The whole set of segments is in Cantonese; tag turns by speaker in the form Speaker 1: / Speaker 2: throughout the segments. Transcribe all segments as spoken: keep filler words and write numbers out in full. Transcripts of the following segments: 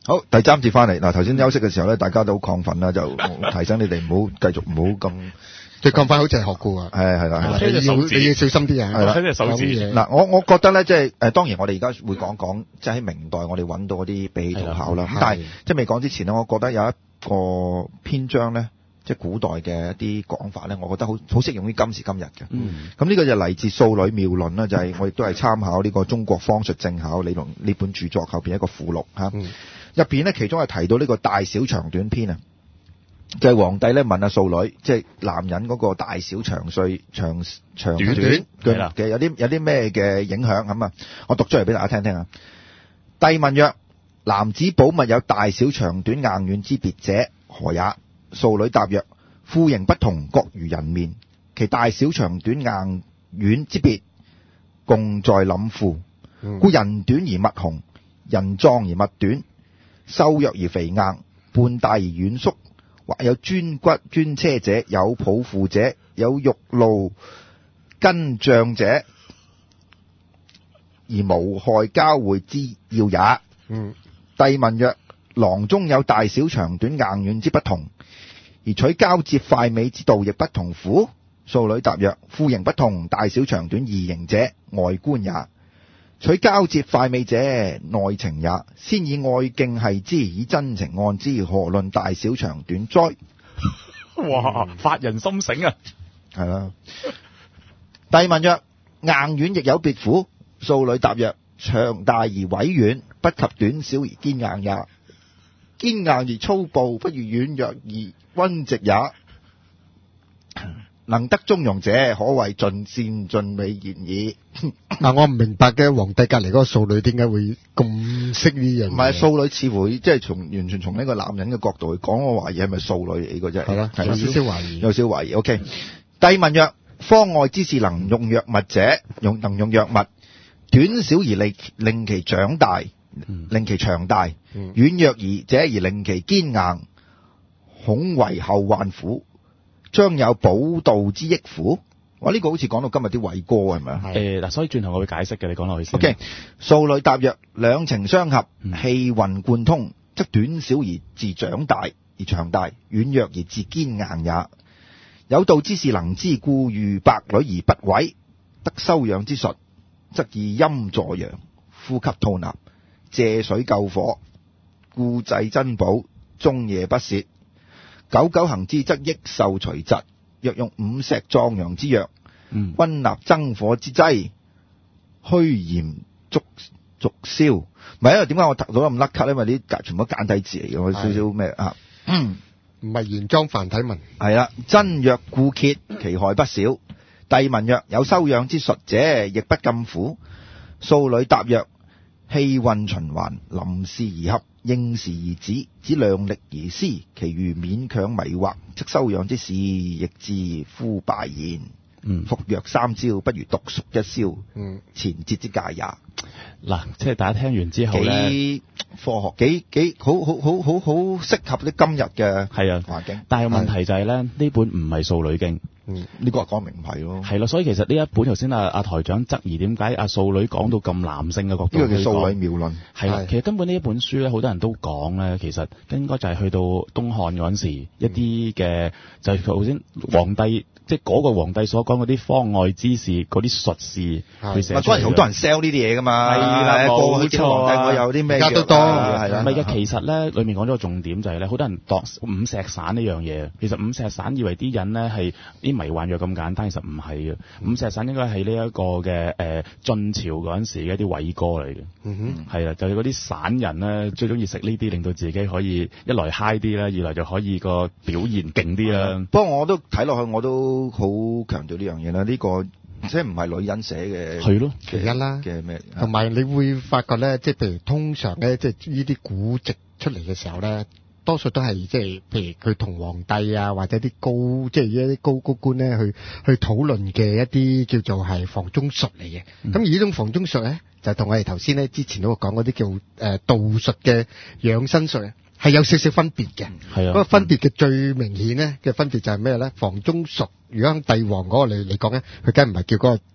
Speaker 1: 好，第三節翻嚟嗱，頭先休息嘅時候咧，大家都好亢奮啦，就提醒你哋唔好繼續唔好咁。
Speaker 2: 即係咁快好似係學過啊！
Speaker 1: 係係啦，
Speaker 2: 你要你要小心啲啊！
Speaker 1: 係啦，
Speaker 3: 睇隻手指
Speaker 1: 嗱，我我覺得咧，即係誒，當然我哋而家會講講，即係喺明代我哋揾到嗰啲比起圖考啦。咁但係即係未講之前咧，我覺得有一個篇章咧，即係古代嘅一啲講法咧，我覺得好好適用於今時今日嘅。
Speaker 3: 嗯。
Speaker 1: 咁呢個就嚟自《素女妙論》啦，就係、是、我亦都係參考呢個《中國方術正考理論》呢本著作後邊一個附錄嚇。入邊咧，其中係提到呢個大小長短篇啊。就係皇帝咧問阿素女，即係男人嗰個大小長歲長長短嘅嘅有啲有啲咩嘅影響咁啊？我讀出嚟俾大家聽聽啊。帝問曰：男子寶物有大小長短硬軟之別者，何也？素女答曰：褲形不同，各如人面，其大小長短硬軟之別，共在廩褲。故人短而物雄，人壯而物短，瘦弱而肥硬，半大而軟縮。或有專骨專車者，有抱負者，有玉露筋脹者，而無害交匯之要也。
Speaker 2: 嗯。
Speaker 1: 帝問曰：囊中有大小長短硬軟之不同，而取交接快美之道亦不同乎？素女答曰：褲形不同，大小長短異形者，外觀也；取交接快美者，內情也。先以愛敬繫之，以真情按之，何論大小長短哉？
Speaker 3: 哇！發人心醒啊！
Speaker 1: 係啦。帝問曰：硬軟亦有別乎？素女答曰：長大而委軟，不及短小而堅硬也。堅硬而粗暴，不如軟弱而溫直也。能得中庸者，可謂盡善盡美言矣。
Speaker 2: 嗱，我唔明白嘅，皇帝隔離嗰個素女點解會咁識呢樣嘢？
Speaker 1: 唔係素女，似乎即係從完全從呢個男人嘅角度去講，我懷疑係咪素女嚟嘅啫？
Speaker 2: 係啦，有少少懷疑，
Speaker 1: 有少少懷疑。OK，帝問曰：方外之士能用藥物者，用能用藥物，短小而令令其長大，令其長大；軟弱而者而令其堅硬，恐為後患乎？將有補道之益乎？我呢、這個好似講到今日啲偉哥係咪啊？
Speaker 3: 誒嗱，所以轉頭我會解釋嘅，你講落去先。
Speaker 1: O K， 素女答曰：兩情相合，氣運貫通，則短小而自長大而長大，軟弱而自堅硬也。有道之士能之，故遇百女而不毀；得修養之術，則以陰助陽，呼吸吐納，借水救火，故濟珍寶，終夜不泄。久久行之，則益壽除疾。若用五石壯陽之藥，溫納增火之劑，虛炎逐逐消。唔係，因為點解我讀到咁甩咳咧？因為啲全部簡體字嚟嘅，我少少咩啊？
Speaker 2: 唔係原裝繁體文。
Speaker 1: 係啦，真藥固揭，其害不少。帝問曰：有修養之術者，亦不禁乎？素女答曰：氣運循環，臨事而合，應時而止，只量力而施，其餘勉強迷惑，則修養之事，亦自夫敗焉。
Speaker 3: 嗯，
Speaker 1: 服藥三朝，不如獨熟一宵。嗯，前節之戒也。
Speaker 3: 嗱，即係大家聽完之後咧，
Speaker 1: 幾科學，幾幾好好好好好適合啲今日嘅
Speaker 3: 係啊
Speaker 1: 環境。
Speaker 3: 但係問題就係咧，呢本唔係素女經。
Speaker 1: 嗯，呢個講明係咯。
Speaker 3: 係咯，所以其實呢一本頭先阿阿台長質疑點解阿素女講到咁男性嘅角度，
Speaker 1: 呢個叫素女妙論。
Speaker 3: 係啦，其實根本呢一本書咧，好多人都講咧，其實應該就係去到東漢嗰陣時一啲嘅，就係頭先皇帝。即係嗰個皇帝所講嗰啲方外之士，嗰啲術士去寫出嚟。嗰陣時好多人 sell 呢啲嘢噶嘛。係啦，冇錯。皇帝我有啲咩？而家都多。係啦。唔係嘅，其實咧，裡面講咗個重點就係咧，好多人度五石散呢樣嘢。其實五石散以為啲人咧係啲迷幻藥咁簡單，其實唔係嘅。五石散應該係呢一個嘅誒晉朝嗰陣時嘅一啲偉哥嚟嘅。嗯哼。係啊，就係嗰啲散人咧，最中意食呢啲，令到自己可以一來 high 啲啦，二來就可以個表現勁啲啦。不過我都睇落去，我都。都好強調呢樣嘢啦，呢個即係唔係女人寫嘅，
Speaker 2: 係咯，其一啦
Speaker 1: 嘅咩？
Speaker 2: 同埋你會發覺咧，即係譬如通常咧，即係呢啲古籍出嚟嘅時候咧，多數都係即係譬如佢同皇帝啊，或者啲高即係一啲高高官咧去去討論嘅一啲叫做係房中術嚟嘅。咁、嗯、而呢種房中術咧，就同我哋頭先咧之前都講嗰啲叫誒、呃、道術嘅養生術。係有少少分別嘅，係啊。不過分別嘅最明顯咧嘅分別就係咩咧？房中術，如果帝王嗰個嚟嚟講咧，佢梗係唔係叫嗰個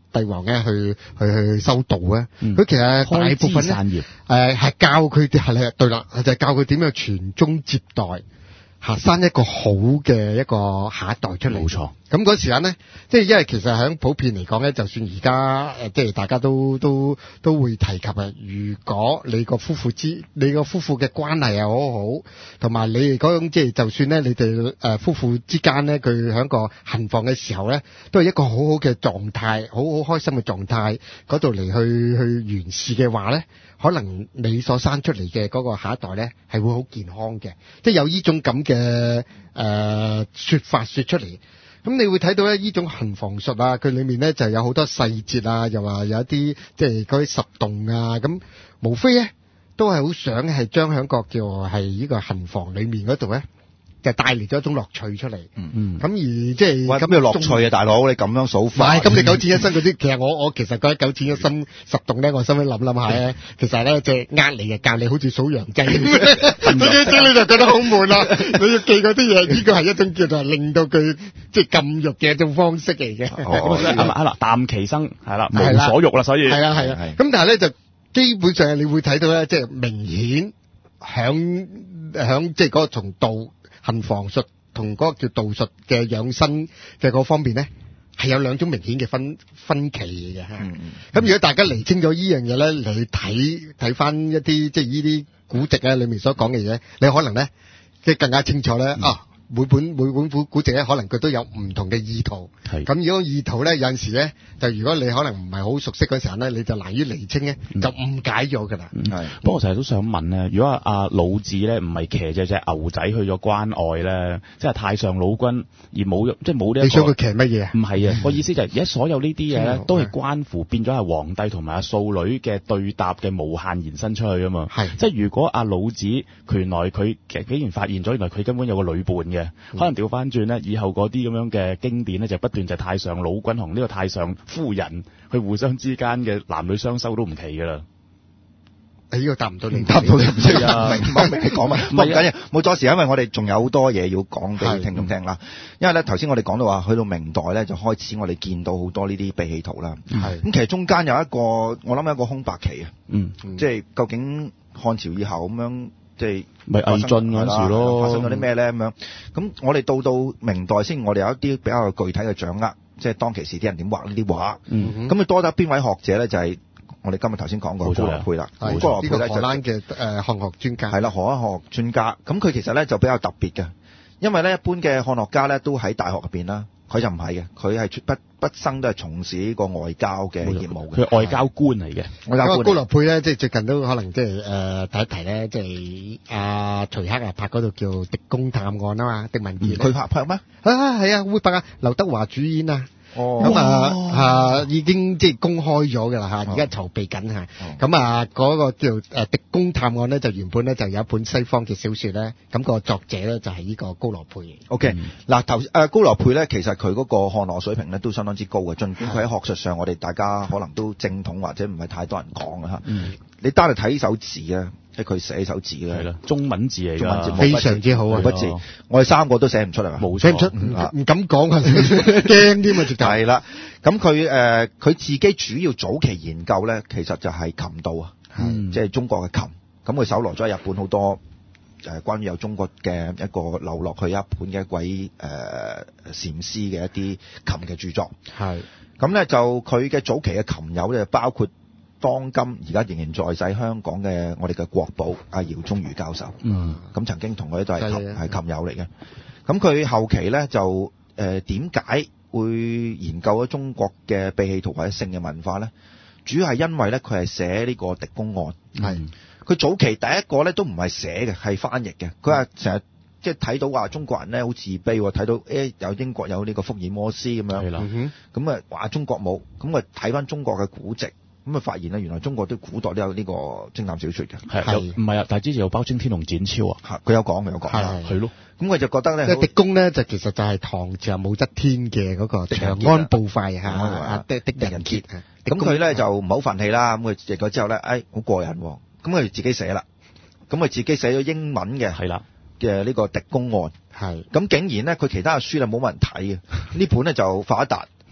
Speaker 2: 帝王咧去去去修道咧，佢、
Speaker 3: 嗯、
Speaker 2: 其實大部分咧誒係教佢哋係咧對啦，就係、是、教佢點樣傳宗接代。嚇生一個好嘅一個下一代出嚟，
Speaker 3: 冇錯。
Speaker 2: 咁嗰時間咧，即係因為其實喺普遍嚟講咧，就算而家誒，即係大家都都都會提及啊。如果你個夫婦之，你個夫婦嘅關係係好好，同埋你哋嗰種即係就算咧，你哋誒夫婦之間咧，佢喺個行房嘅時候咧，都係一個好好嘅狀態，好好開心嘅狀態嗰度嚟去去完事嘅話咧。可能你所生出嚟嘅嗰個下一代咧，係會好健康嘅，即係有呢種咁嘅誒説法説出嚟。咁你會睇到咧，呢種行房術啊，佢裡面咧就有好多細節啊，又話有一啲即係嗰啲十動啊，咁無非咧都係好想係將喺個叫係呢個行房裡面嗰度咧。就帶嚟咗一種樂趣出嚟，嗯嗯，咁而即係
Speaker 1: 喂，咁要樂趣啊，大佬，你咁樣數法，
Speaker 2: 唔係，咁你九淺一生嗰啲，其實我我其實覺得九淺一生十動咧，我心裡諗諗下咧，其實咧即係呃你嘅，教你好似數羊雞咁，呢啲你就覺得好悶啦。你要記嗰啲嘢，呢個係一種叫做令到佢即係禁欲嘅一種方式嚟嘅。
Speaker 3: 哦，係啦，淡其生係啦，無所欲啦，所以
Speaker 2: 係啊係啊，咁但係咧就基本上你會睇到咧，即係明顯響響即係嗰個從道。行房術同嗰個叫道術嘅養生嘅嗰方面咧，係有兩種明顯嘅分分歧嘅嚇。咁、嗯、如果大家釐清咗呢樣嘢咧，你睇睇翻一啲即係呢啲古籍咧裏面所講嘅嘢，你可能咧即係更加清楚咧、嗯、啊！每本每本古古籍咧，可能佢都有唔同嘅意圖。係咁，如果意圖咧有陣時咧，就如果你可能唔係好熟悉嗰時候咧，你就難於釐清咧，就誤解咗㗎啦。係、嗯。不過
Speaker 3: 我成日都想問咧，如果阿阿老子咧唔係騎隻隻牛仔去咗關外咧，即係太上老君而冇即係冇呢一個。
Speaker 2: 你想佢騎乜嘢啊？
Speaker 3: 唔係啊，個意思就係而家所有呢啲嘢咧，都係關乎變咗係皇帝同埋阿素女嘅對答嘅無限延伸出去啊嘛。係。即係如果阿老子佢原來佢其實竟然發現咗，原來佢根本有個女伴嘅，可能調翻轉咧，以後嗰啲咁樣嘅經典咧，就不斷就太上老君同呢個太上夫人去互相之間嘅男女相收都唔奇㗎啦。
Speaker 2: 誒，呢個答唔到你，
Speaker 1: 答唔到你唔識啊！明白明你講乜？唔緊要，冇阻時，因為我哋仲有好多嘢要講俾聽眾聽啦。因為咧頭先我哋講到話，去到明代咧就開始我哋見到好多呢啲秘器圖啦。係咁，其實中間有一個我諗有一個空白期啊。嗯，即係究竟漢朝以後咁樣。即係
Speaker 3: 咪魏晉嗰陣時咯，
Speaker 1: 發生咗啲咩咧咁樣？咁我哋到到明代先，我哋有一啲比較具體嘅掌握，即係當其時啲人點畫呢啲畫。咁佢多得邊位學者咧？就係、是、我哋今日頭先講過高羅佩啦。高羅佩咧就荷蘭嘅誒漢學專家。係啦，荷蘭學專家。咁佢其實咧就比較特別嘅，因為咧一般嘅漢學家咧都喺大學入邊啦。佢就唔係嘅，佢係不不生都係從事呢個外交嘅業務嘅，
Speaker 3: 佢外交官嚟嘅。
Speaker 2: 外交官。高羅佩咧，即係最近都可能即係誒提一提咧，即係阿徐克啊拍嗰度叫《狄公探案》啊嘛，狄文傑。
Speaker 1: 佢拍拍咩？
Speaker 2: 啊係啊，會拍啊，劉德華主演啊。哦，咁啊啊已經即係公開咗㗎啦嚇，而家籌備緊嚇。咁啊嗰個叫誒《狄公探案》咧，就原本咧就有一本西方嘅小説咧，咁個作者咧就係呢個高羅佩。
Speaker 1: OK，嗱頭誒高羅佩咧，其實佢嗰個漢學水平咧都相當之高嘅，儘管佢喺學術上我哋大家可能都正統或者唔係太多人講嘅嚇。你單係睇呢首字啊！即係佢寫手字咧，係啦，
Speaker 3: 中文字嚟㗎，
Speaker 2: 非常之好啊！
Speaker 1: 筆字，我哋三個都寫唔出嚟嘛，
Speaker 2: 寫唔出，唔敢講啊，驚添啊！直頭
Speaker 1: 係啦，咁佢誒佢自己主要早期研究咧，其實就係琴道啊，即係中國嘅琴。咁佢搜羅咗日本好多誒關於有中國嘅一個流落去一本嘅一位誒禪師嘅一啲琴嘅著作。係咁咧，就佢嘅早期嘅琴友咧，包括當今而家仍然在世香港嘅我哋嘅國寶阿姚宗儒教授，嗯，咁曾經同佢都係琴係琴友嚟嘅。咁佢後期咧就誒點解會研究咗中國嘅秘器圖或者性嘅文化咧？主要係因為咧佢係寫呢個狄公案，係佢、嗯、早期第一個咧都唔係寫嘅，係翻譯嘅。佢話成日即係睇到話中國人咧好自卑，睇到誒有英國有呢個福爾摩斯咁樣，係啦，咁啊話中國冇，咁啊睇翻中國嘅古籍。咁啊！發現咧，原來中國啲古代都有呢個偵探小說嘅，
Speaker 3: 係唔係啊？但係之前有包青天同展超啊，
Speaker 1: 佢有講，佢有講，
Speaker 3: 係係咯。
Speaker 1: 咁佢就覺得咧，
Speaker 2: 狄公咧就其實就係唐朝武則天嘅嗰個長安步快嚇，啊狄狄仁傑。
Speaker 1: 咁佢咧就唔好憤氣啦。咁佢譯咗之後咧，誒好過癮喎。咁佢自己寫啦。咁佢自己寫咗英文嘅，係啦嘅呢個狄公案。係咁竟然咧，佢其他嘅書咧冇乜人睇嘅。呢本咧就發一達。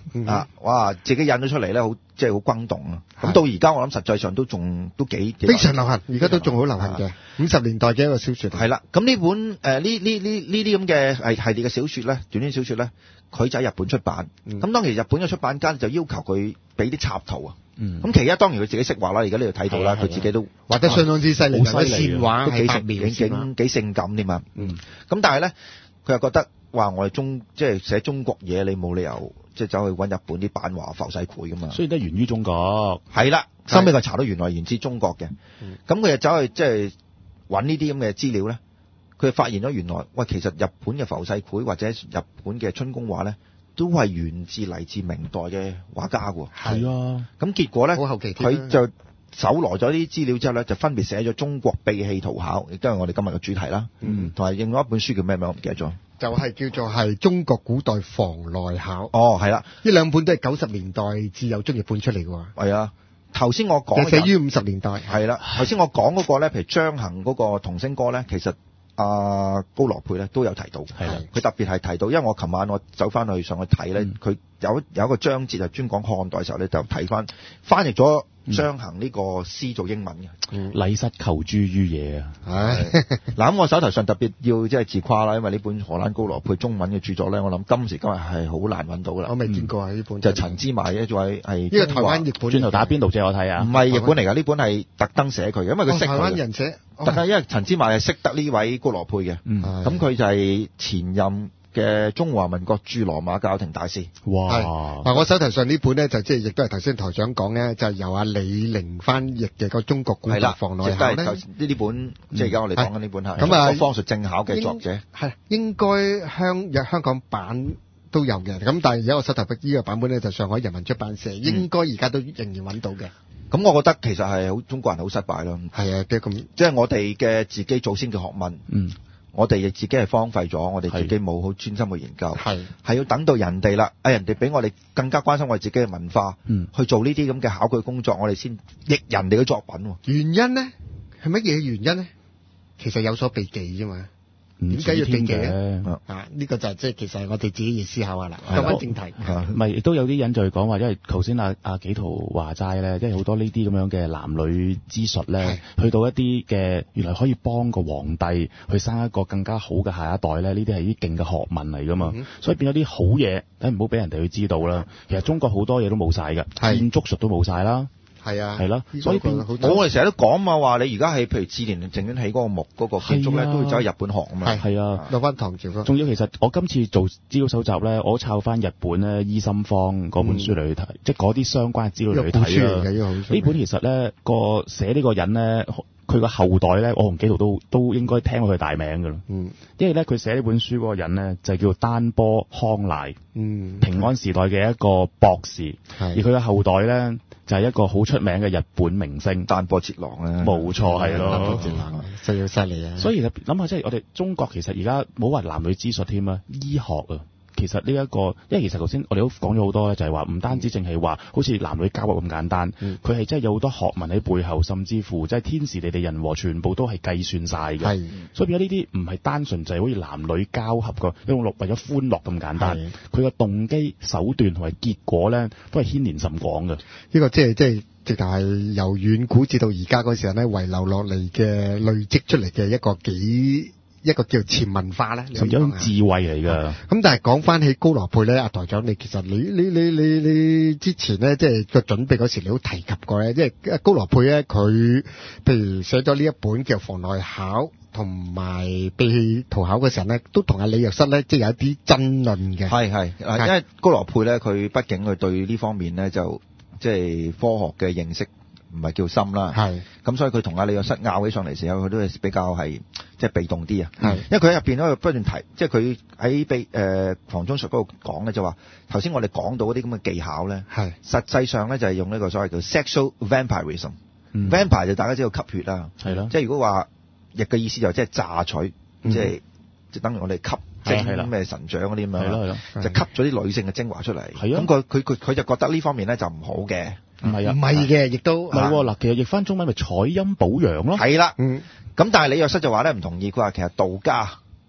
Speaker 2: 嗯
Speaker 1: 啊，哇！自己印咗出嚟咧，好即係好轟動啊！咁
Speaker 2: 係
Speaker 1: 到而家我諗實際上都仲都幾幾
Speaker 2: 非常流行，而家都仲好流行嘅，五十年代嘅一個小説。
Speaker 1: 係啦，咁呢本誒呢呢呢呢啲咁嘅係系列嘅小説咧，短篇小説咧，佢就喺日本出版。咁、
Speaker 2: 嗯
Speaker 1: 當其日本嘅出版間就要求佢俾啲插圖啊。
Speaker 3: 嗯
Speaker 1: 咁其一當然佢自己識畫啦，而家呢度睇到啦，
Speaker 3: 係啊
Speaker 1: 佢自己都
Speaker 2: 畫得相當之犀利，
Speaker 3: 好犀利啊
Speaker 2: 線畫
Speaker 1: 都幾
Speaker 2: 係白描
Speaker 1: 性幾
Speaker 2: 線畫
Speaker 1: 幾幾性感添嘛。
Speaker 3: 嗯
Speaker 1: 咁但係咧，佢又覺得話我哋中即係寫中國嘢，你冇理由即係走去揾日本啲版畫浮世繪噶嘛。
Speaker 3: 雖然都係源於中國，
Speaker 1: 係啦，收尾佢查到原來源自中國嘅。
Speaker 2: 嗯
Speaker 1: 咁佢就走去即係揾呢啲咁嘅資料咧，佢就發現咗原來喂其實日本嘅浮世繪或者日本嘅春宮畫咧，都係源自嚟自明代嘅畫家喎。
Speaker 3: 係啊，
Speaker 1: 咁結果咧，
Speaker 2: 好後期添啦
Speaker 1: 佢就搜羅咗呢啲資料之後咧，就分別寫咗《中國秘器圖考》，亦都係我哋今日嘅主題啦。
Speaker 3: 嗯
Speaker 1: 同埋另外一本書叫咩名我唔記得咗。
Speaker 2: 就係叫做係中國古代房內考。
Speaker 1: 哦，係啦，
Speaker 2: 呢兩本都係九十年代至有中譯本出嚟嘅喎，
Speaker 1: 係啊。頭先我講
Speaker 2: 就寫於五十年代。
Speaker 1: 係啦，頭先我講嗰個咧，譬如張衡嗰個童聲歌咧，其實阿、高羅佩咧都有提到嘅。
Speaker 3: 係啦
Speaker 1: 佢特別係提到，因為我琴晚我走翻去上去睇咧，
Speaker 3: 嗯
Speaker 1: 佢、有有一個章節係專講漢代嘅時候咧，就睇翻翻譯咗張衡呢個詩做英文嘅。
Speaker 2: 嗯，
Speaker 3: 禮失求諸於野啊，
Speaker 2: 唉，
Speaker 1: 嗱咁我手頭上特別要即係自誇啦，因為呢本荷蘭高羅佩中文嘅著作咧，我諗今時今日係好難揾到噶啦。
Speaker 2: 我未見過啊呢本。
Speaker 1: 就陳之邁一位係
Speaker 2: 呢個台灣譯本。
Speaker 3: 轉頭打邊度借我睇啊？
Speaker 1: 唔係日本嚟㗎，呢本係特登寫佢嘅，因為佢
Speaker 2: 哦台
Speaker 1: 識佢嘅。
Speaker 2: 灣人寫。
Speaker 1: 特登，因為陳之邁係識得呢位高羅佩嘅，
Speaker 3: 嗯，
Speaker 2: 係
Speaker 1: 咁佢就係前任嘅中華民國駐羅馬教廷大使。
Speaker 3: 哇，
Speaker 2: 嗱，我手頭上呢本咧就即係亦都係頭先台長講咧，就係由阿李寧翻譯嘅個中國古代
Speaker 1: 係啦，
Speaker 2: 房內考咧
Speaker 1: 亦都係頭。先呢啲本，即係而家我哋講緊呢本係
Speaker 2: 咁啊
Speaker 1: 中國方術正考嘅作者。
Speaker 2: 係應該香有香港版都有嘅，咁但係而家我手頭呢個版本咧就上海人民出版社，應該而家都仍然揾到嘅。
Speaker 1: 咁我覺得其實係好中國人好失敗咯，
Speaker 2: 係啊，即係咁。
Speaker 1: 即係我哋嘅自己祖先嘅學問，
Speaker 3: 嗯，
Speaker 1: 我哋亦自己係荒廢咗，我哋自己冇好專心去研究，
Speaker 2: 係
Speaker 1: 係要等到人哋啦，啊人哋俾我哋更加關心我哋自己嘅文化，
Speaker 3: 嗯
Speaker 1: 去做呢啲咁嘅考據工作，我哋先譯人哋嘅作品喎。
Speaker 2: 原因咧係乜嘢原因咧？其實有所避忌啫嘛。
Speaker 3: 唔
Speaker 2: 點解要
Speaker 3: 知添
Speaker 2: 避忌咧
Speaker 3: 嘅？
Speaker 2: 啊，呢個就係即係其實係我哋自己要思考下啦。
Speaker 3: 係
Speaker 2: 講翻正題。
Speaker 1: 啊
Speaker 3: 唔係，亦都有啲人就係講話，因為頭先阿阿紀陶話齋咧，即係好多呢啲咁樣嘅男女之術咧，去到一啲嘅原來可以幫個皇帝去生一個更加好嘅下一代咧，呢啲係啲勁嘅學問嚟噶嘛，
Speaker 2: 嗯
Speaker 3: 所以變咗啲好嘢，等唔好俾人哋去知道啦。其實中國好多嘢都冇晒㗎，
Speaker 2: 係
Speaker 3: 建築術都冇晒啦。
Speaker 2: 係啊，
Speaker 3: 係咯
Speaker 2: 呢個
Speaker 3: 所以變
Speaker 2: 好
Speaker 1: 我我哋成日都講嘛，話你而家係譬如志蓮淨苑起嗰個木嗰個建築咧，
Speaker 3: 係啊
Speaker 1: 都要走去日本學啊嘛。
Speaker 2: 係
Speaker 3: 係啊。
Speaker 2: 落翻唐朝咯。
Speaker 3: 仲要其實我今次做資料搜集咧，我都抄翻日本咧醫心方嗰本書嚟去睇，即係嗰啲相關嘅資料嚟去
Speaker 2: 呢個古書嚟
Speaker 3: 睇啦。
Speaker 2: 嘅呢個好書
Speaker 3: 呢本其實咧個寫呢個人咧，佢個後代咧，我同紀陶都都應該聽過佢大名㗎啦。
Speaker 2: 嗯
Speaker 3: 因為咧佢寫呢本書嗰個人咧就叫丹波康賴，
Speaker 2: 嗯，
Speaker 3: 平安時代嘅一個博士，而
Speaker 2: 係
Speaker 3: 佢嘅後代咧就係一個好出名嘅日本明星。
Speaker 1: 丹波哲郎咧，
Speaker 3: 冇錯係
Speaker 2: 丹波
Speaker 3: 咯
Speaker 2: 哲郎，真係好犀利啊！
Speaker 3: 所以其實諗下，即係我哋中國其實而家冇話男女之術添啊，醫學啊，其實呢、這、一個，因為其實頭先我哋都講咗好多咧，就係話唔單止淨係話好似男女交合咁簡單，
Speaker 2: 嗯
Speaker 3: 佢係真係有好多學問喺背後，甚至乎即係天時地利人和，全部都係計算晒嘅。
Speaker 2: 係
Speaker 3: 所以變咗呢啲唔係單純就係好似男女交合個一種為咗歡樂咁簡單
Speaker 2: 係，
Speaker 3: 佢個動機、手段同埋結果咧，都係牽連甚廣嘅。
Speaker 2: 呢個即係即係直頭係由遠古至到而家嗰時候咧遺留落嚟嘅累積出嚟嘅一個幾一個叫潛文化咧，你
Speaker 3: 甚至一種
Speaker 2: 可以講下
Speaker 3: 智慧嚟㗎。
Speaker 2: 咁但係講翻起高羅佩咧，阿台長，你其實你你你你你之前咧，即係個準備嗰時，你都提及過咧，即係高羅佩咧，佢譬如寫咗呢一本叫《房內考》同埋《秘器圖考》嘅時候咧，都同阿李約瑟咧，即係有一啲爭論嘅。
Speaker 1: 係係，嗱因為高羅佩咧，佢畢竟佢對呢方面咧就即係科學嘅認識唔係叫深啦。
Speaker 2: 係
Speaker 1: 咁所以佢同阿李約瑟拗起上嚟時候，佢都係比較係即係被動啲啊。
Speaker 2: 係
Speaker 1: 因為佢喺入邊咧不斷提，即係佢喺秘誒房中術嗰度講咧，就話頭先我哋講到嗰啲咁嘅技巧咧，
Speaker 2: 係
Speaker 1: 實際上咧就係用呢個所謂叫 sexual vampirism。
Speaker 3: 嗯
Speaker 1: vampire 就大家知道吸血啦，
Speaker 3: 係咯
Speaker 1: 即係如果話譯嘅意思就即係榨取，
Speaker 2: 嗯
Speaker 1: 即係即係等於我哋吸
Speaker 3: 係係啦
Speaker 1: 精咩神掌嗰啲咁樣
Speaker 3: 係咯係
Speaker 1: 啦，
Speaker 3: 咯，
Speaker 1: 就吸咗啲女性嘅精華出嚟。
Speaker 3: 係啊
Speaker 1: 咁佢佢佢佢就覺得呢方面咧就唔好嘅。
Speaker 3: 唔係啊，
Speaker 2: 唔係嘅，亦都
Speaker 3: 唔係喎嗱，其實譯翻中文咪採陰補陽咯。
Speaker 1: 係啦，
Speaker 2: 嗯
Speaker 1: 咁但係李約瑟就話咧唔同意，佢話其實道家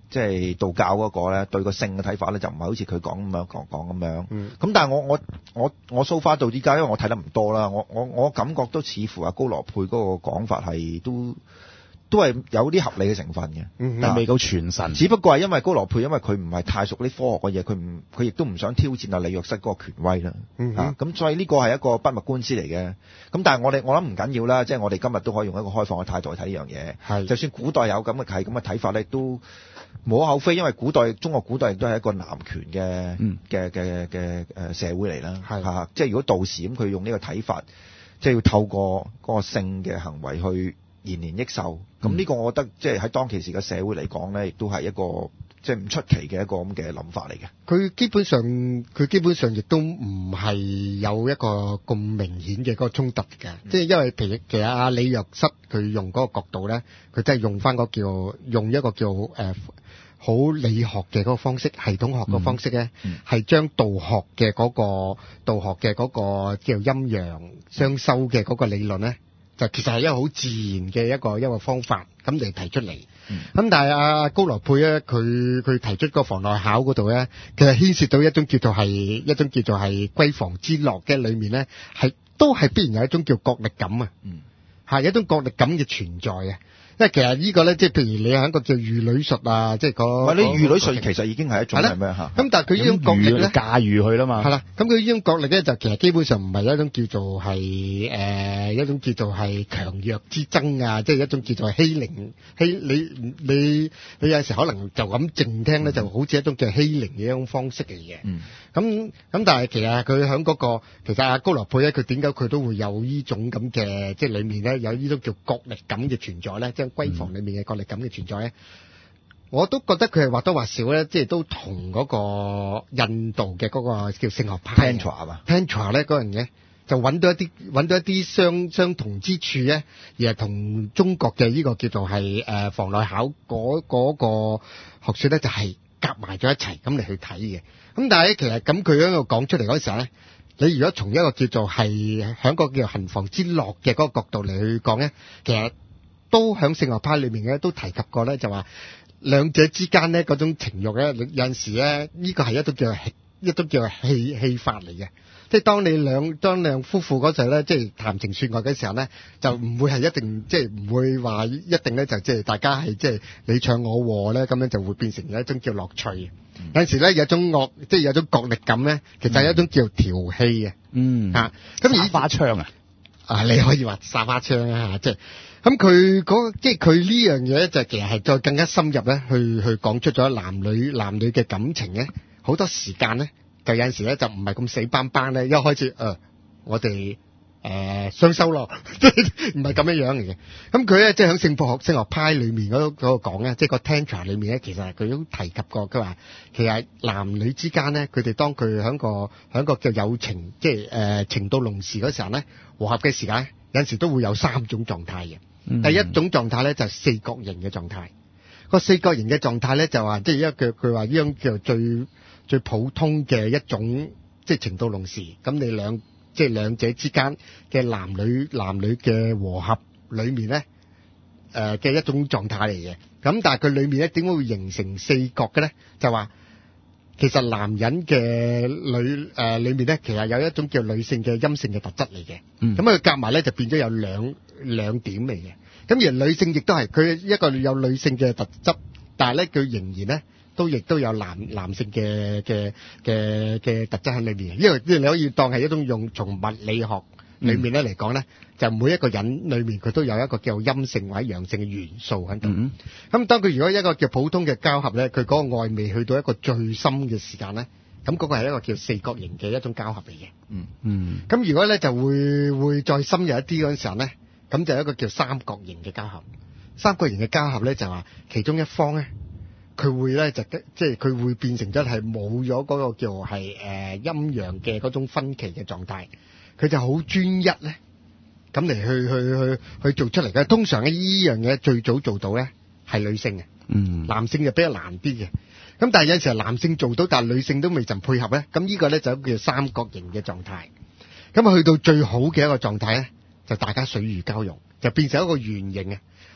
Speaker 1: 即係道教嗰個咧，對個性嘅睇法咧，就唔係好似佢講咁樣講講咁樣。咁、
Speaker 2: 嗯、
Speaker 1: 但係我我我我 so far 到依家，因為我睇得唔多啦，我我我感覺都似乎阿高羅佩嗰個講法係都都係有啲合理嘅成分嘅，
Speaker 2: 嗯、
Speaker 3: 但係未夠全神。
Speaker 1: 只不過係因為高羅佩，因為佢唔係太熟啲科學嘅嘢，佢唔佢亦都唔想挑戰阿李約瑟嗰個權威啦。
Speaker 2: 嗯
Speaker 1: 啊，咁所以呢個係一個筆墨官司嚟嘅。咁但係我哋我諗唔緊要啦，即係我哋今日都可以用一個開放嘅態度去睇呢樣嘢。
Speaker 2: 係，
Speaker 1: 就算古代有咁嘅係咁嘅睇法咧，都無可厚非，因為古代中國古代亦都係一個男權嘅嘅嘅嘅誒社會嚟啦。
Speaker 2: 係
Speaker 1: 啊，即係如果道士咁，佢用呢個睇法，即係要透過嗰個性嘅行為去延年益壽。咁呢個我覺得即係喺當其時嘅社會嚟講咧，亦都係一個即係唔出奇嘅一個咁嘅諗法嚟嘅。
Speaker 2: 佢基本上佢基本上亦都唔係有一個咁明顯嘅嗰個衝突嘅，嗯、即係因為其實其實阿李約瑟佢用嗰個角度咧，佢真係用翻個叫用一個叫誒好、呃、理學嘅嗰個方式，系統學嘅方式咧，係將、嗯嗯、道學嘅嗰、個道學嘅嗰個叫陰陽雙修嘅嗰個理論咧。就其實係一個好自然嘅一個一個方法，咁嚟提出嚟。咁、嗯、但係阿高羅佩咧，佢佢提出個房內考嗰度咧，其實牽涉到一種叫做係一種叫做係閨房之樂嘅裏面咧，係都係必然有一種叫角力感啊，係、嗯、一種角力感嘅存在啊。因為其實呢個咧，即係譬如你喺個叫御女術啊，即係嗰，唔係你御女術其實已經係一種係咩嚇？咁但係佢呢種角力咧，
Speaker 3: 駕馭佢啦嘛。係啦，
Speaker 2: 咁佢呢種角力咧，就其實基本上唔係一種叫做係誒、呃、一種叫做係強弱之爭啊，即係一種叫做欺凌欺你你你有時可能就咁靜聽咧，嗯、就好似一種叫欺凌嘅一種方式嚟嘅。嗯。咁咁但係其實佢喺嗰個其實阿高羅佩咧，佢點解佢都會有呢種咁嘅即係裡面咧有呢種叫角力感嘅存在咧，即係閨房裏面嘅角力感嘅存在咧，我都覺得佢係或多或少咧，即係都同嗰個印度嘅嗰個叫性學派
Speaker 1: Tantra 嘛
Speaker 2: Tantra 咧嗰樣嘢就揾到一啲揾到一啲相相同之處咧，而係同中國嘅呢個叫做係誒房內考嗰嗰個學説咧，就係夾埋咗一齊咁嚟去睇嘅。咁但係其實咁佢喺度講出嚟嗰時候咧，你如果從一個叫做係喺個叫行房之樂嘅嗰個角度嚟去講咧，其實都喺性學派裏面咧都提及過咧，就話兩者之間咧嗰種情慾咧，有陣時咧呢個係一種叫做一種叫做戲戲法嚟嘅。即係當你兩當兩夫婦嗰陣咧，即係談情說愛嘅時候咧，就唔會係一定即係唔會話一定咧就即係大家係即係你唱我和咧，咁樣就會變成有一種叫樂趣。嗯、有陣時咧有種樂即係有種角力感咧，其實係一種叫調戲嘅。嗯嚇，咁而
Speaker 3: 花槍啊
Speaker 2: 啊，你可以話撒花槍啊嚇，即係咁佢嗰即係佢呢樣嘢咧，就其實係再更加深入咧，去去講出咗男女男女嘅感情咧，好多時間咧。就有陣時咧就唔係咁死板板咧，一開始誒、呃、我哋誒雙修咯，唔係咁樣樣嚟嘅。咁佢咧即係喺性學性學派裏面嗰嗰個講咧，即係個 Tantra 裏面咧，其實佢都提及過，佢話其實男女之間咧，佢哋當佢喺個喺個叫友情，即係誒、呃、情到濃時嗰時候咧，和合嘅時間，有陣時都會有三種狀態嘅。嗯、第一種狀態咧就係、四角形嘅狀態，個四角形嘅狀態咧就話即係一個佢話呢種叫做最最普通嘅一種即係情到濃時，咁你兩即係兩者之間嘅男女男女嘅和合裏面咧，誒嘅一種狀態嚟嘅。咁但係佢裏面咧點解會形成四角嘅咧？就話其實男人嘅女誒裏面咧，其實有一種叫女性嘅陰性嘅特質嚟嘅。咁佢夾埋咧就變咗有兩兩點嚟嘅。咁而女性亦都係佢一個有女性嘅特質，但係咧佢仍然咧。都亦都有男男性嘅嘅嘅嘅特質喺裏面，因為即係你可以當係一種用從物理學裏面咧嚟講咧，就每一個人裏面佢都有一個叫陰性或者陽性嘅元素喺度。咁、嗯、當佢如果一個叫普通嘅交合咧，佢嗰個愛未去到一個最深嘅時間咧，咁嗰個係一個叫四角形嘅一種交合嚟嘅。嗯嗯。咁如果咧就會會再深入一啲嗰陣時候咧，咁就有一個叫三角形嘅交合。三角形嘅交合咧就話其中一方咧。佢會咧就即係佢會變成咗係冇咗嗰個叫係誒陰陽嘅嗰種分歧嘅狀態，佢就好專一咧，咁嚟去去去去做出嚟嘅。通常咧呢樣嘢最早做到咧係女性嘅，嗯，男性就比較難啲嘅。咁但係有陣時男性做到，但係女性都未曾配合咧，咁呢個咧就叫三角形嘅狀態。咁去到最好嘅一個狀態咧，就大家水乳交融，就變成一個圓形嘅。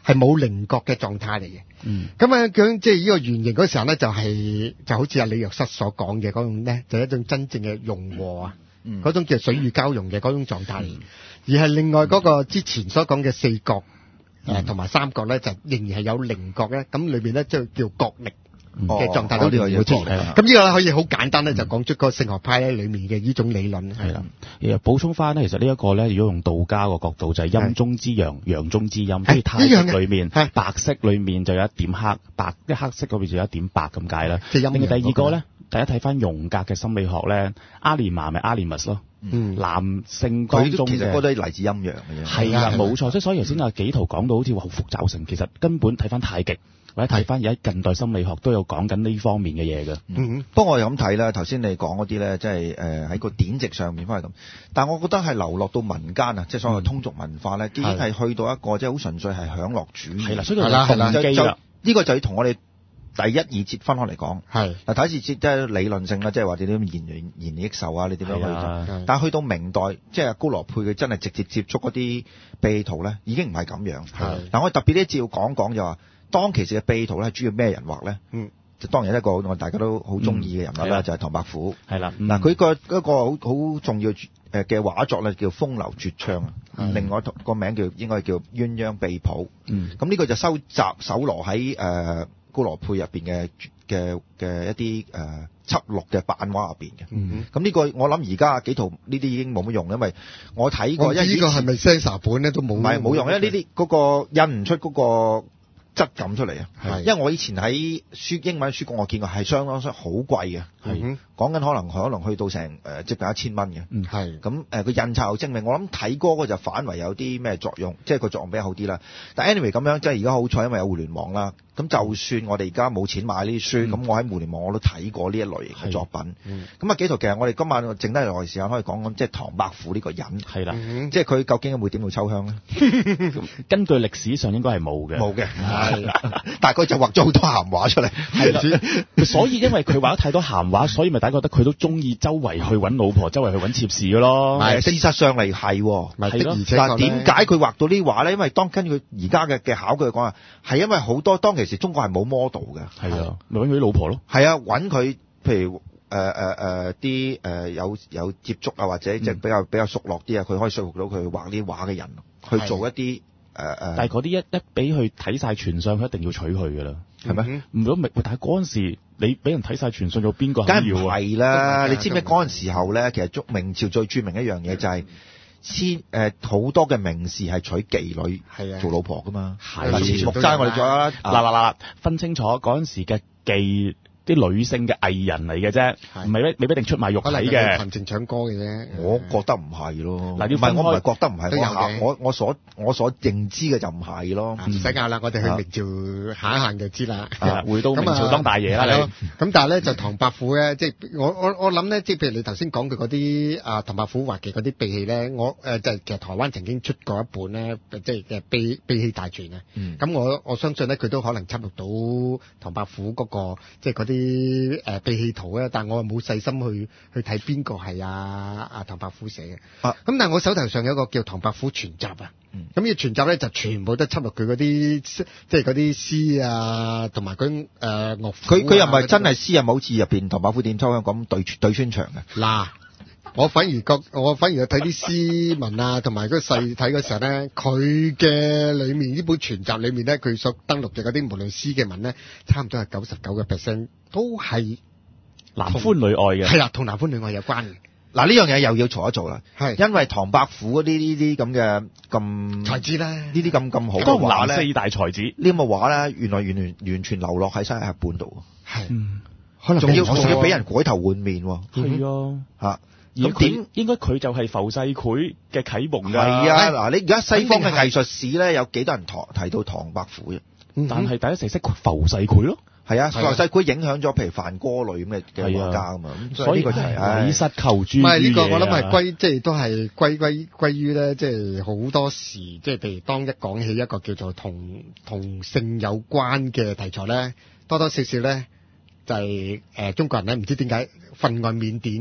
Speaker 2: 係冇稜角嘅狀態嚟嘅。
Speaker 3: 嗯，
Speaker 2: 咁啊，咁即係呢個圓形嗰時候咧，就係、就好似阿李約瑟所講嘅嗰種咧，就係、一種真正嘅融和啊，
Speaker 1: 嗯
Speaker 2: 嗰種叫水乳交融嘅嗰種狀態嚟。而係另外嗰個之前所講嘅四角誒同埋三角咧，就仍然係有稜角咧，咁裏邊咧即係叫角力嘅狀態都
Speaker 1: 呢個
Speaker 2: 仍然會出現。
Speaker 3: 係啦
Speaker 2: 咁呢個咧可以好簡單咧，就講出個聖學派咧裡面嘅呢種理論。
Speaker 3: 係啦，誒補充翻咧，其實呢一個咧，如果用道家個角度就係陰中之陽，陽中之陰，即係太極裏面
Speaker 2: 係
Speaker 3: 白色裏面就有一點黑，白即係黑色嗰邊就有一點白咁解啦。
Speaker 2: 即係陰陽
Speaker 3: 另外第二個
Speaker 2: 嗰個
Speaker 3: 咧，大家睇翻榮格嘅心理學咧，阿連瑪咪阿連密斯咯，
Speaker 2: 嗯
Speaker 3: 男性當
Speaker 1: 佢都
Speaker 3: 中嘅
Speaker 1: 其實嗰都係嚟自陰陽嘅啫。
Speaker 3: 係啦，
Speaker 2: 係啊
Speaker 3: 冇錯。即係所以頭先阿紀圖講到好似話好複雜性，其實根本睇翻太極或者睇翻而家近代心理學都有講緊呢方面嘅嘢嘅。
Speaker 2: 嗯
Speaker 1: 不過我係咁睇啦，頭先你講嗰啲咧，即係誒喺個典籍上面翻係咁，但係我覺得係流落到民間啊，即係所謂通俗文化咧，已經係去到一個即係好純粹係享樂主義。
Speaker 3: 係啦，所以佢
Speaker 2: 係啦係啦
Speaker 3: 動機啦。
Speaker 1: 呢個就要同我哋第一二節分開嚟講。
Speaker 2: 係
Speaker 1: 嗱，第一節即係理論性啦，即係話你點樣延年延年益壽啊，你點樣去
Speaker 3: 係啊
Speaker 1: 做？但係去到明代，即係高羅佩佢真係直接接觸嗰啲秘圖咧，已經唔係咁樣。
Speaker 2: 係
Speaker 1: 嗱，我特別呢一節要講講就話，當其時嘅秘圖咧，主要咩人畫咧？
Speaker 2: 嗯，
Speaker 1: 就當然一個我大家都好中意嘅人物啦，
Speaker 3: 嗯係啦
Speaker 1: 就係唐伯虎。
Speaker 3: 係啦，
Speaker 1: 嗱，佢個一個好好重要誒嘅畫作咧，叫《風流絕唱》啊。
Speaker 2: 嗯
Speaker 1: 另外個名叫應該叫《鴛鴦秘譜》。
Speaker 3: 嗯
Speaker 1: 咁呢個就收集搜羅喺誒高羅佩入邊嘅嘅嘅一啲誒輯錄嘅版畫入邊嘅。
Speaker 2: 嗯。
Speaker 1: 咁呢個我諗而家幾圖呢啲已經冇乜用，因為我睇過，
Speaker 2: 我唔知
Speaker 1: 因為以前
Speaker 2: 呢個係咪 Sensa 本咧都冇。
Speaker 1: 唔係冇用，因為呢啲嗰個印唔出嗰個質感出嚟啊。
Speaker 2: 係
Speaker 1: 因為我以前喺書英文書局我見過係相當相好貴嘅，
Speaker 2: 係
Speaker 1: 講緊可能可能去到成誒接近一千蚊嘅。
Speaker 3: 嗯
Speaker 2: 係
Speaker 1: 咁誒個印刷又精明，我諗睇嗰個就反為有啲咩作用，即係個作用比較好啲啦。但 anyway 咁樣，即係而家好彩，因為有互聯網啦。咁就算我哋而家冇錢買呢啲書，咁、
Speaker 3: 嗯
Speaker 1: 我喺互聯網我都睇過呢一類型嘅作品。
Speaker 2: 嗯
Speaker 1: 咁啊幾圖其實我哋今晚剩低落嚟時間可以講講，即係唐伯虎呢個人，
Speaker 3: 係啦，
Speaker 2: 嗯
Speaker 1: 即係佢究竟會點到秋香咧？
Speaker 3: 根據歷史上應該係冇嘅。
Speaker 1: 冇嘅，但係佢就畫咗好多鹹畫出嚟。
Speaker 3: 係啦，所以因為佢畫得太多鹹畫，所以咪大家覺得佢都中意周圍去揾老婆，周圍去揾妾侍嘅咯。
Speaker 1: 係事實上嚟係喎。
Speaker 2: 咪
Speaker 3: 係咯
Speaker 2: 的而且
Speaker 1: 嗱，
Speaker 2: 確
Speaker 1: 點解佢畫到呢啲畫咧？因為當跟佢而家嘅嘅考據講啊，係因為好多當其時中國係冇 model 嘅。
Speaker 3: 係啊，咪揾佢啲老婆咯。
Speaker 1: 係啊，揾佢，譬如誒誒誒啲誒有有接觸啊，或者即係比較比較熟絡啲啊，佢可以說服到佢畫呢啲畫嘅人，去做一啲誒誒。
Speaker 3: 但係嗰啲一一俾佢睇晒全相，佢一定要娶佢㗎啦。
Speaker 1: 係咩？
Speaker 3: 唔如果唔但係嗰陣時你俾人睇晒全相，有邊個
Speaker 1: 梗係唔
Speaker 3: 肯要啊？
Speaker 1: 係啦！
Speaker 2: 都唔係
Speaker 1: 你知唔知嗰陣時候咧，其實中明朝最著名一樣嘢就係先誒好多嘅名士係娶妓女
Speaker 2: 係啊
Speaker 1: 做老婆噶嘛。
Speaker 3: 係
Speaker 1: 嗱，前木齋我哋做啦。
Speaker 3: 嗱嗱嗱，分清楚嗰陣時嘅妓啲女性嘅藝人嚟嘅啫，
Speaker 2: 係
Speaker 3: 唔係未必一定出賣肉體
Speaker 2: 可能係
Speaker 3: 嘅。
Speaker 2: 群情唱歌嘅啫。
Speaker 1: 我覺得唔係咯。
Speaker 3: 嗱要
Speaker 1: 唔係我唔
Speaker 3: 分開
Speaker 1: 係覺得唔係，
Speaker 2: 都有
Speaker 1: 我考
Speaker 2: 嘅
Speaker 1: 我我所我所認知嘅就唔係咯。
Speaker 2: 啊唔使拗啦，我哋去明朝行一行就知啦。
Speaker 3: 係啦，回到明朝當大爺啦
Speaker 2: 係咯
Speaker 3: 你。
Speaker 2: 咁但係咧就唐伯虎咧，即係我我我諗咧，即係譬如你頭先講佢嗰啲啊唐伯虎畫嘅嗰啲秘器咧，我誒就係其實台灣曾經出過一本咧，即係嘅秘秘器大全啊。
Speaker 1: 嗯
Speaker 2: 咁我我相信咧，佢都可能輯錄到唐伯虎嗰個即係嗰啲誒秘器圖咧，但我冇細心去去睇邊個係啊啊唐伯虎寫嘅。
Speaker 1: 啊
Speaker 2: 咁但係我手頭上有一個叫唐伯虎全集啊。
Speaker 1: 嗯
Speaker 2: 咁呢個全集咧就全部都輯錄佢嗰啲即係嗰啲詩啊，同埋嗰啲誒樂府啊。
Speaker 1: 佢佢又唔係真係詩啊，冇好似入邊唐伯虎點秋香咁對對穿牆嘅。
Speaker 2: 嗱，我反而覺我反而睇啲詩文啊，同埋嗰個細睇嗰時候咧，佢嘅裡面呢本全集裡面咧，佢所登錄嘅嗰啲無論詩嘅文咧，差唔多係九十九個 percent 都係
Speaker 3: 男歡女愛嘅。
Speaker 2: 係啦，同男歡女愛有關嘅。
Speaker 1: 嗱呢樣嘢又要做一做啦，
Speaker 2: 係
Speaker 1: 因為唐伯虎嗰啲呢啲咁嘅咁
Speaker 2: 才知啦，
Speaker 1: 呢啲咁咁好嘅
Speaker 3: 江
Speaker 1: 畫咧，
Speaker 3: 南四大才子。
Speaker 1: 呢咁嘅畫咧，原來完全完全流落喺西日本度，
Speaker 2: 係
Speaker 3: 嗯，
Speaker 2: 可能
Speaker 1: 仲要
Speaker 2: 俾人
Speaker 1: 仲要俾人改頭換面喎
Speaker 3: 係啊。
Speaker 1: 嚇。
Speaker 3: 而
Speaker 1: 咁點
Speaker 3: 點應該佢就係浮世繪嘅啟蒙㗎。
Speaker 1: 係啊，嗱你而家西方嘅
Speaker 2: 肯定係
Speaker 1: 藝術史咧，有幾多人唐提到唐伯虎嘅？
Speaker 2: 嗯
Speaker 3: 但係大家成日識浮世繪咯。
Speaker 1: 係啊，
Speaker 2: 係啊
Speaker 1: 浮世繪影響咗譬如梵歌類咁嘅嘅
Speaker 3: 係啊
Speaker 1: 畫家啊嘛，咁
Speaker 3: 所以
Speaker 1: 所以呢個就係唉
Speaker 3: 禮失求諸
Speaker 2: 唔係呢個，我諗
Speaker 3: 係
Speaker 2: 係歸，即係都係歸歸歸於咧，即係好多時，即係譬如當一講起一個叫做同同性有關嘅題材咧，多多少少咧就係、誒、中國人咧唔知點解分外緬甸嘅。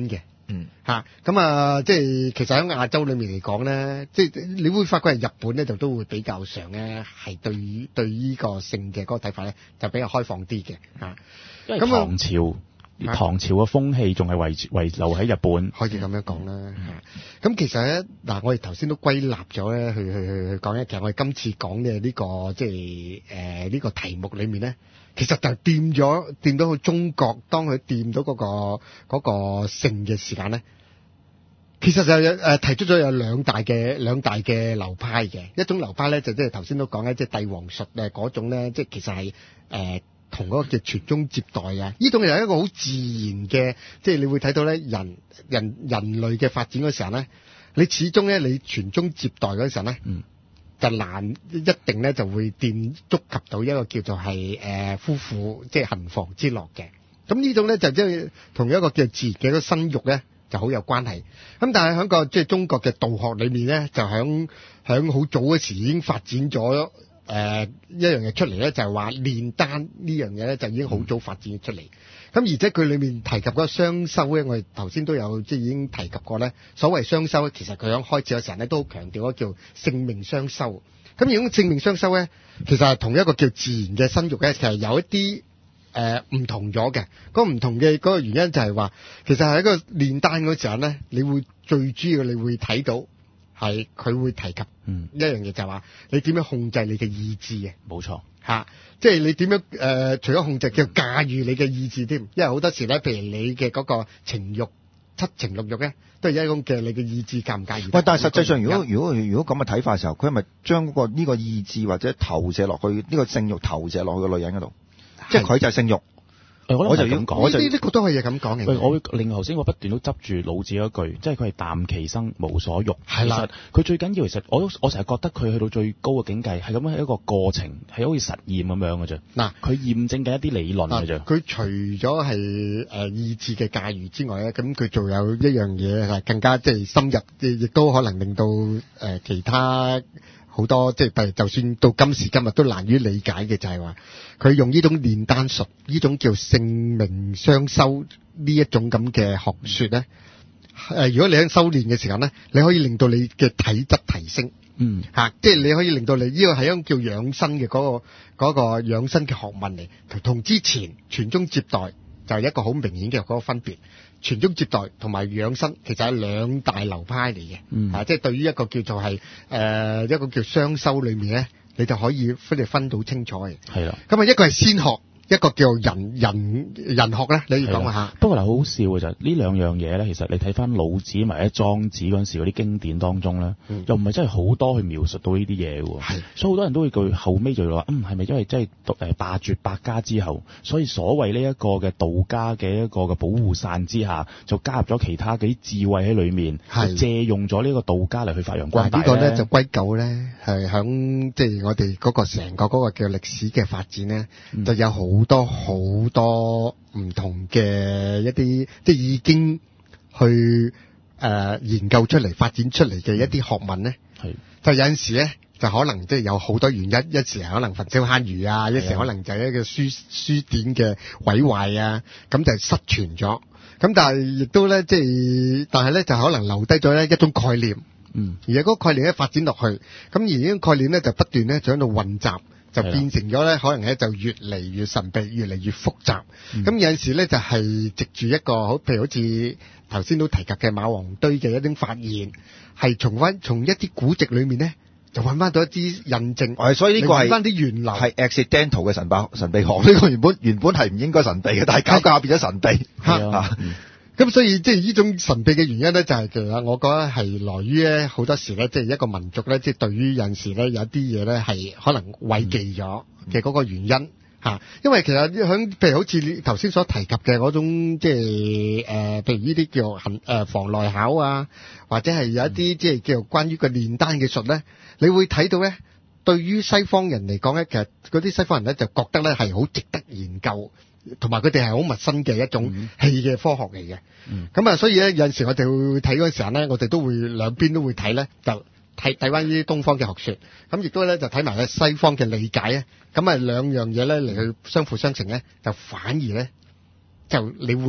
Speaker 1: 嗯
Speaker 2: 嚇咁啊，即係其實喺亞洲裏面嚟講咧，即係你會發覺係日本咧就都會比較上咧係對於對呢個性嘅嗰個睇法咧就比較開放啲嘅嚇。
Speaker 3: 因為
Speaker 2: 咁啊
Speaker 3: 唐朝唐朝嘅風氣仲係遺遺留喺日本，
Speaker 2: 可以咁樣講啦。嚇咁其實咧嗱，我哋頭先都歸納咗咧，去去去去講咧，其實我哋今次講嘅呢個即係誒呢個題目裡面咧。其實就掂咗掂到去中國，當佢掂到嗰、嗰個嗰、嗰個性嘅時間咧，其實就有誒、呃、提出咗有兩大嘅兩大嘅流派嘅，一種流派咧就即係頭先都講咧，即係帝王術誒嗰種咧，即係其實係誒同嗰個叫傳宗接代啊，呢種係一個好自然嘅，即係你會睇到咧人人人類嘅發展嗰時候咧，你始終咧你傳宗接代嗰時候咧。
Speaker 3: 嗯
Speaker 2: 就難一定咧就會掂觸及到一個叫做係誒、呃、夫婦即係行房之樂嘅。咁呢種咧就即係同一個叫自然嘅一個生育咧就好有關係。咁但係喺個即係中國嘅道學裏面咧，就響響好早嗰時已經發展咗誒、呃、一樣嘢出嚟咧，就係話煉丹呢樣嘢咧就已經好早發展咗出嚟。咁、嗯、而且佢裏面提及嗰個雙修咧，我哋頭先都有即係已經提及過咧。所謂雙修咧，其實佢喺開始嘅時候咧都好強調嗰叫性命雙修。咁如果性命雙修咧，其實係同一個叫自然嘅生育咧，其實有一啲誒唔同咗嘅。嗰、那個唔同嘅嗰個原因就係話，其實喺一個煉丹嗰時候咧，你會最主要你會睇到係佢會提及一樣嘢，就係話你點樣控制你嘅意志嘅。
Speaker 3: 冇錯。
Speaker 2: 嚇、啊，即係你點樣誒、呃？除咗控制，叫駕馭你嘅意志添。因為好多時咧，譬如你嘅嗰個情慾、七情六慾咧，都係一種嘅你嘅意志駕唔駕馭。
Speaker 1: 喂，但係實際上，如果如果如果咁嘅睇法嘅時候，佢係咪將嗰個呢個意志或者投射落去呢、呢個性慾投射落去個女人嗰度？即係佢就係性慾。
Speaker 3: 我就要講，我就
Speaker 2: 呢啲都可以咁講嘅。
Speaker 3: 我會令頭先我不斷都執住老子嗰句，即係佢係淡其生，無所欲。
Speaker 2: 係啦，
Speaker 3: 佢最緊要其實我都我成日覺得佢去到最高嘅境界係咁樣係一個過程，係好似實驗咁樣嘅啫。嗱，佢驗證緊一啲理論嘅啫。
Speaker 2: 佢除咗係誒意志嘅駕馭之外咧，咁佢仲有一樣嘢係更加即係深入，亦都可能令到誒、呃、其他。好多即係譬如就算到今時今日都難於理解嘅就係話，佢用呢種煉丹術，呢種叫性命雙修呢一種咁嘅學說咧。誒、呃，如果你喺修煉嘅時候咧，你可以令到你嘅體質提升，
Speaker 3: 嗯
Speaker 2: 嚇、啊，即係你可以令到你呢、這個係一種叫養生嘅嗰、那個嗰、那個養生嘅學問嚟，同之前傳宗接代就係一個好明顯嘅嗰個分別。傳宗接代同埋養生其實係兩大流派嚟嘅，
Speaker 3: 嗯、
Speaker 2: 啊，即係對於一個叫做係誒、呃、一個叫雙修裏面咧，你就可以分嚟分到清楚嘅。
Speaker 3: 係啦，
Speaker 2: 咁啊一個係先學，一個叫人人人學咧，你要講下。
Speaker 3: 不過嗱，好好笑嘅就係呢兩樣嘢咧，其實你睇翻老子同埋莊子嗰陣時嗰啲經典當中咧，嗯、又唔係真係好多去描述到呢啲嘢喎。係，所以好多人都會句後尾就話，嗯，係咪因為真係誒罷絕百家之後，所以所謂呢一個嘅道家嘅一個嘅保護傘之下，就加入咗其他嘅啲智慧喺裏面，係借用咗呢個道家嚟去發揚光大呢、
Speaker 2: 呢個咧就歸咎咧係響即係我哋嗰個成個嗰個叫歷史嘅發展咧，嗯、就有好多好多唔同嘅一啲即係已經去誒、呃、研究出嚟發展出嚟嘅一啲學問咧，係就有陣時咧就可能即係有好多原因，一時可能焚燒坑儒啊，一時可能就係一個書書典嘅毀壞啊，咁就失傳咗。咁但係亦都咧即係，但係咧就可能留低咗咧一種概念，嗯，而嗰個概念咧發展落去，咁而呢種概念咧就不斷咧就喺度混雜。就變成咗咧，可能咧就越嚟越神秘，越嚟越複雜。咁、嗯、有陣時咧就係藉住一個好，譬如好似頭先都提及嘅馬王堆嘅一種發現，係從翻從一啲古籍裏面咧，就揾翻到一啲印證。係，所以呢個係翻啲源流係 accidental 嘅神秘神秘學。呢、這個原本原本係唔應該神秘嘅，但係搞搞變咗神秘。嚇！咁所以即係呢種神秘嘅原因咧，就係其實我覺得係來於咧好多時咧，即係一個民族咧，即係對於有陣時咧有啲嘢咧係可能諱忌咗嘅嗰個原因嚇。因為其實響譬如好似你頭先所提及嘅嗰種即係誒，譬如呢啲叫行誒房內考啊，或者係有一啲即係叫關於個煉丹嘅術咧，你會睇到咧，對於西方人嚟講咧，其實嗰啲西方人咧就覺得咧係好值得研究。同埋佢哋係好陌生嘅一種氣嘅科學嚟嘅，咁啊、嗯，所以咧有陣時我哋會睇嗰陣時候咧，我哋都會兩邊都會睇咧，就睇睇翻呢啲東方嘅學說，咁亦都咧就睇埋咧西方嘅理解咧，咁啊兩樣嘢咧嚟去相輔相成咧，就反而咧就你會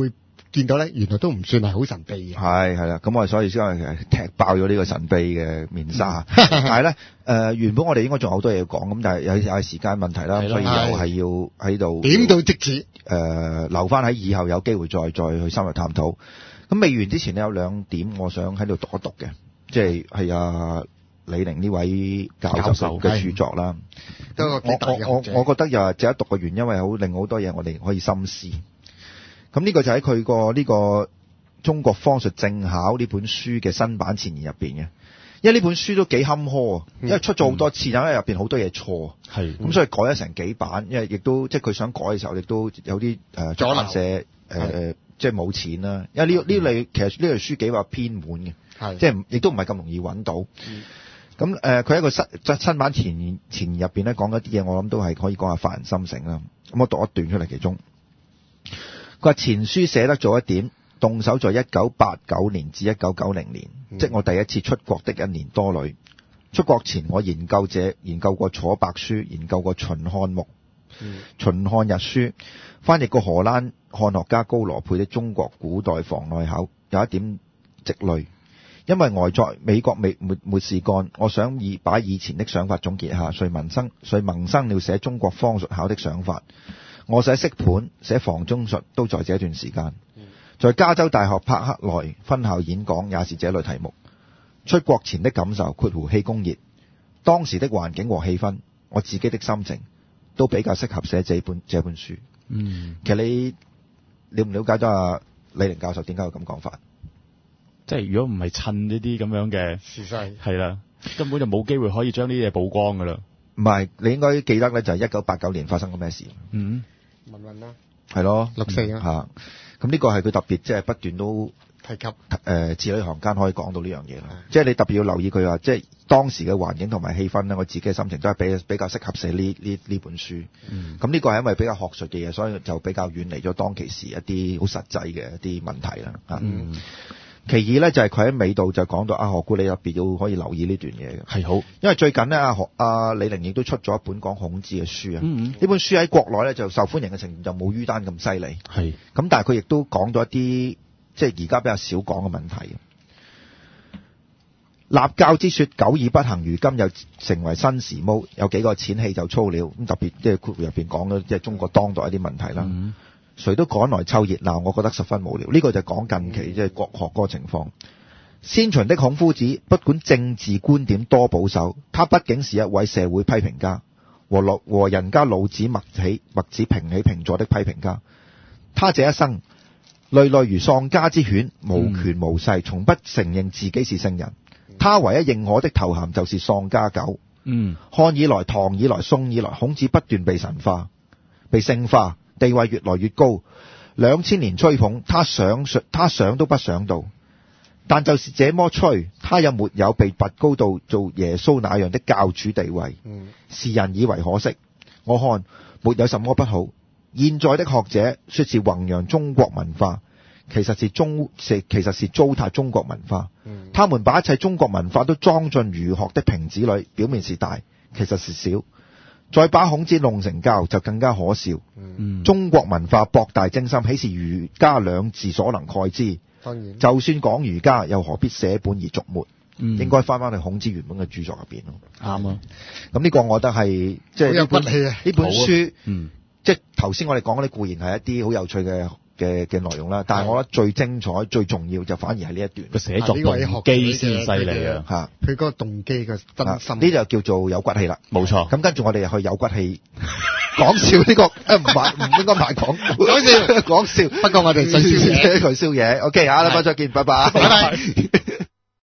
Speaker 2: 見到咧，原來都唔算係好神秘嘅。
Speaker 1: 係係啦，咁我哋所以先係踢爆咗呢個神秘嘅面紗。但係咧，誒原本我哋應該仲有好多嘢要講，咁但係有有係時間問題啦，
Speaker 3: 係咯
Speaker 1: 所以又係要喺度
Speaker 2: 點到即止。
Speaker 1: 誒留翻喺以後有機會再再去深入探討。咁未完之前咧有兩點我想喺度讀一讀嘅，即係係啊李寧呢位教授嘅著作啦。
Speaker 2: 都個幾大嘅
Speaker 1: 我我
Speaker 2: 學者
Speaker 1: 我覺得又係值得讀嘅原因，因為好令好多嘢我哋可以深思。咁呢個就喺佢個呢個《中國方術正考》呢本書嘅新版前言入邊嘅，因為呢本書都幾坎坷啊，因為出咗好多次，因為入邊好多嘢錯，
Speaker 3: 係
Speaker 1: 咁所以改咗成幾版，因為亦都即係佢想改嘅時候，亦都有啲誒出版社誒誒即係冇錢啦，因為呢呢類其實呢類書幾話偏門嘅，
Speaker 2: 係
Speaker 1: 即係亦都唔係咁容易揾到。咁誒佢一個新新版前言前言入邊咧講一啲嘢，我諗都係可以講下發人心醒啦。咁我讀一段出嚟其中。佢話前書寫得早一點，動手在一九八九年至一九九零年，
Speaker 2: 嗯、
Speaker 1: 即我第一次出國的一年多裏。出國前我研究這研究過楚白書，研究過秦漢目、
Speaker 2: 嗯、
Speaker 1: 秦漢日書，翻譯過荷蘭漢學家高羅佩的中國古代防內考，有一點積累。因為呆在美國未沒沒事幹，我想以把以前的想法總結一下，遂萌生遂萌生了寫中國方術考的想法。我寫色盤、寫房中術都在這段時間。在加州大學柏克萊分校演講也是這類題目。出國前的感受括弧氣功熱，當時的環境和氣氛，我自己的心情都比較適合寫這本這本書。
Speaker 3: 嗯，
Speaker 1: 其實你了唔了解到阿李寧教授點解有咁講法？
Speaker 3: 即係如果唔係趁呢啲咁樣嘅
Speaker 2: 時勢，
Speaker 3: 係啦，根本就冇機會可以將呢啲嘢曝光噶啦。
Speaker 1: 唔係，你應該記得咧，就係一九八九年發生過咩事？
Speaker 3: 嗯，
Speaker 2: 問問啦，
Speaker 1: 係咯，
Speaker 2: 六四啊，
Speaker 1: 嚇。咁呢個係佢特別即係不斷都
Speaker 2: 提及
Speaker 1: 誒字裏行間可以講到呢樣嘢啦。即係你特別要留意佢話，即係當時嘅環境同埋氣氛咧，我自己嘅心情都係比比較適合寫呢呢呢本書。
Speaker 3: 嗯，
Speaker 1: 咁呢個係因為比較學術嘅嘢，所以就比較遠離咗當其時一啲好實際嘅一啲問題啦。嚇。
Speaker 3: 嗯。
Speaker 1: 其二咧就係佢喺尾度就講到啊，何故你特別要可以留意呢段嘢嘅，
Speaker 3: 係好，
Speaker 1: 因為最近咧阿何阿李寧亦都出咗一本講孔子嘅書啊，呢、
Speaker 3: 嗯嗯、
Speaker 1: 本書喺國內咧就受歡迎嘅程度就冇于丹咁犀利，
Speaker 3: 係，
Speaker 1: 咁但係佢亦都講到一啲即係而家比較少講嘅問題。立教之說久已不行，如今又成為新時髦，有幾個淺戲就粗了，咁特別即係括弧入邊講咗即係中國當代一啲問題啦。
Speaker 3: 嗯
Speaker 1: 誰都趕來湊熱鬧，我覺得十分無聊。呢、這個就講近期即係國學嗰個情況。先秦的孔夫子，不管政治觀點多保守，他畢竟是一位社會批評家，和老和人家老子墨起墨子平起平坐的批評家。他這一生累累如喪家之犬，無權無勢，從不承認自己是聖人。他唯一認可的頭銜就是喪家狗。
Speaker 3: 嗯，
Speaker 1: 漢以來、唐以來、宋以來，孔子不斷被神化、被聖化。地位越來越高，兩千年吹捧，他想他想都不想到，但就是這麼吹，他又沒有被拔高到做耶穌那樣的教主地位，世人以為可惜。我看沒有什麼不好。現在的學者說是弘揚中國文化，其實是中其實是糟蹋中國文化。他們把一切中國文化都裝進儒學的瓶子裏，表面是大，其實是小。再把孔子弄成教就更加可笑。
Speaker 3: 嗯、
Speaker 1: 中國文化博大精深，豈是儒家兩字所能蓋之？
Speaker 2: 當然，就
Speaker 1: 算講儒家，又何必寫本而續沒？
Speaker 3: 嗯、
Speaker 1: 應該翻翻去孔子原本嘅著作入邊咯。
Speaker 3: 啱啊！
Speaker 1: 咁呢個我覺得係即係呢本呢本書，
Speaker 3: 嗯、
Speaker 1: 即係頭先我哋講嗰啲固然係一啲好有趣嘅嘅嘅內容啦，但係我覺得最精彩、最重要就反而係呢一段
Speaker 3: 個寫作動機先犀利啊！
Speaker 1: 嚇，
Speaker 2: 佢嗰個動機嘅真心，
Speaker 1: 呢就叫做有骨氣啦。
Speaker 3: 冇錯。
Speaker 1: 咁跟住我哋去有骨氣講笑呢個，誒唔係唔應該賣講
Speaker 2: 講笑
Speaker 1: 講笑。不過我哋想宵夜，佢宵夜。OK，下禮拜再見，拜拜。
Speaker 2: 拜拜。